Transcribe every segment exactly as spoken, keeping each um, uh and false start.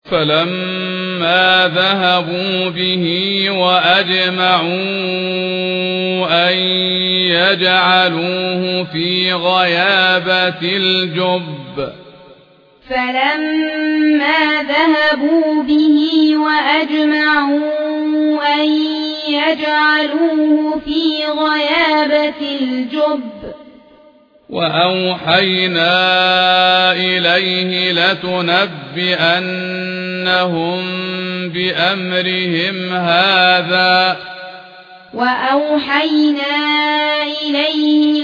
فلما ذهبوا به وأجمعوا أن يجعلوه في غيابة الجب فلما ذهبوا به وأجمعوا أن يجعلوه في غيابة الجب وأوحينا إليه لتنبئنهم بأمرهم هذا وأوحينا إليه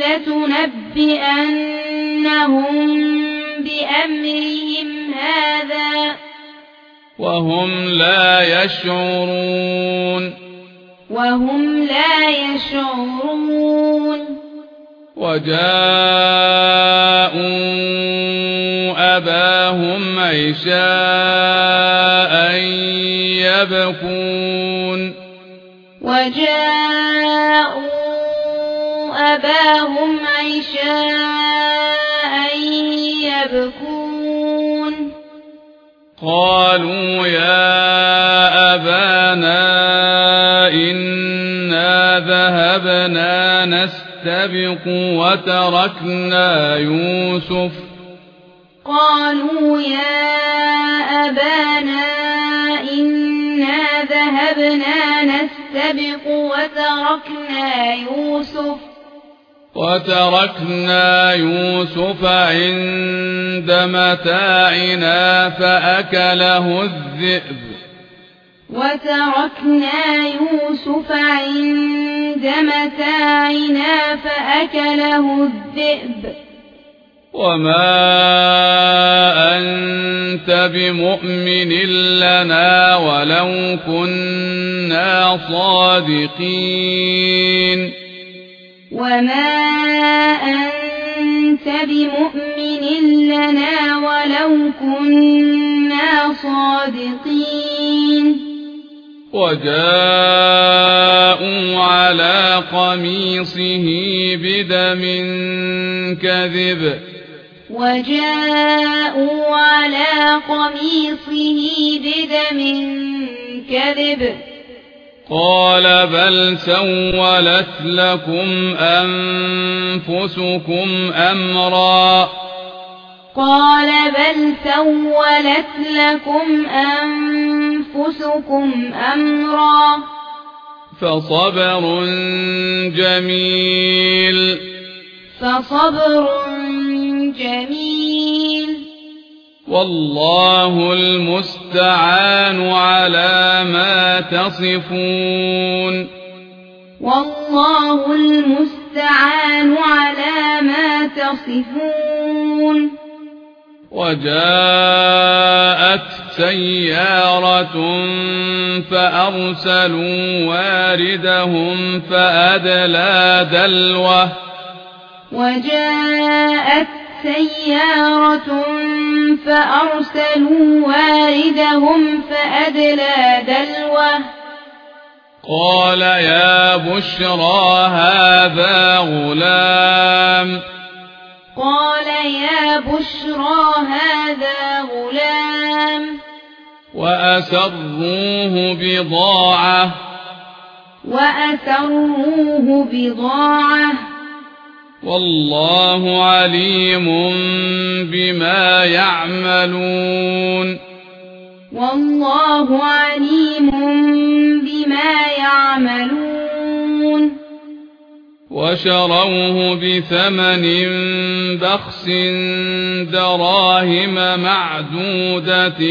لتنبئنهم بأمرهم هذا وهم لا يشعرون وهم لا يشعرون وجاءوا أباهم عشاء يبكون وجاءوا أباهم عشاء يبكون قالوا يا أبانا إنا ذهبنا نستبق وتركنا يوسف قالوا يا أبانا إنا ذهبنا نستبق وتركنا يوسف وتركنا يوسف عند متاعنا فأكله الذئب وتركنا يوسف عند متاعنا فأكله الذئب وما أنت بمؤمن لنا ولو كنا صادقين وما أنت بمؤمن لنا ولو كنا صادقين وجاءوا على قميصه بدم كذب وجاءوا على قميصه بدم كذب قال بل سولت لكم أنفسكم أمرا قال بل سولت لكم أنفسكم أمرا فصبر جميل فصبر جميل والله المستعان على ما تصفون والله المستعان على ما تصفون وجاءت سيارة فأرسلوا واردهم فأدلى دلوه وجاءت سيارة فأرسلوا واردهم فأدلى دلوه قال يا بشرى هذا غلام قال يا بشرى هذا غلام وأسروه بضاعة وأسروه بضاعة والله عليم بما يعملون والله عليم بما يعملون وشروه بثمن بخس دراهم معدودة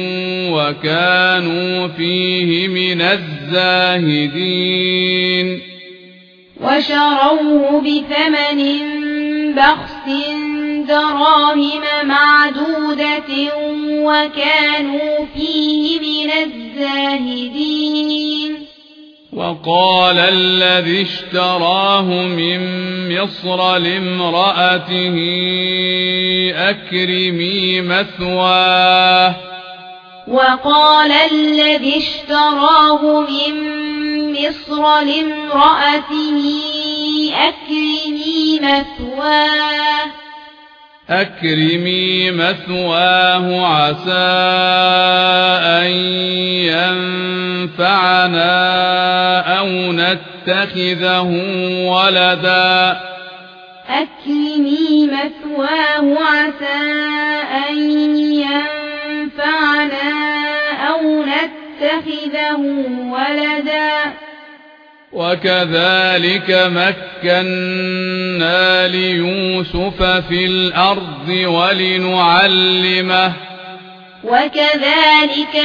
وكانوا فيه من الزاهدين وشروه بثمن بخس دراهم معدودة وكانوا فيه من الزاهدين وقال الذي اشتراه من مصر لامرأته أكرمي مثواه وقال الذي اشتراه من مصر لامرأته أكرمي مثواه أكرمي مثواه عسى ينفعنا أو نتخذه ولدا أكرمي مثواه عسى أن ينفعنا أو نتخذه ولدا وكذلك مكنا ليوسف في الأرض ولنعلمه وكذلك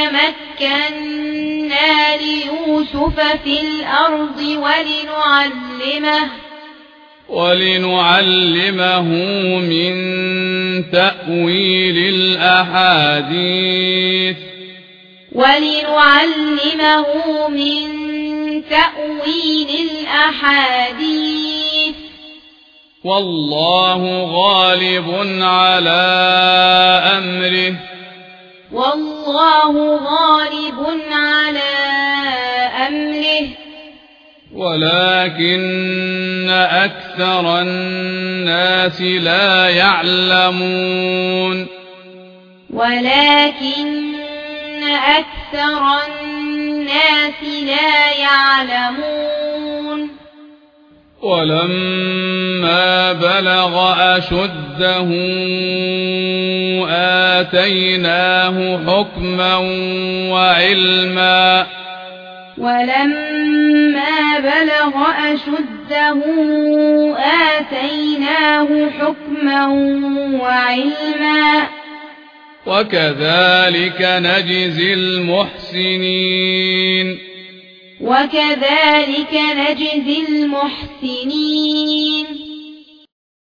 مكنا ليوسف في الأرض ولنعلمه ولنعلمه من تأويل الأحاديث ولنعلمه من تأويل الأحاديث والله غالب على أمره والله غالب على أمره ولكن أكثر الناس لا يعلمون ولكن أكثر الناس لا يعلمون ولما بلغ أشده آتيناه حكما وعلما ولما بلغ أشده آتيناه حكما وعلما وكذلك نجزي المحسنين وكذلك نجزي المحسنين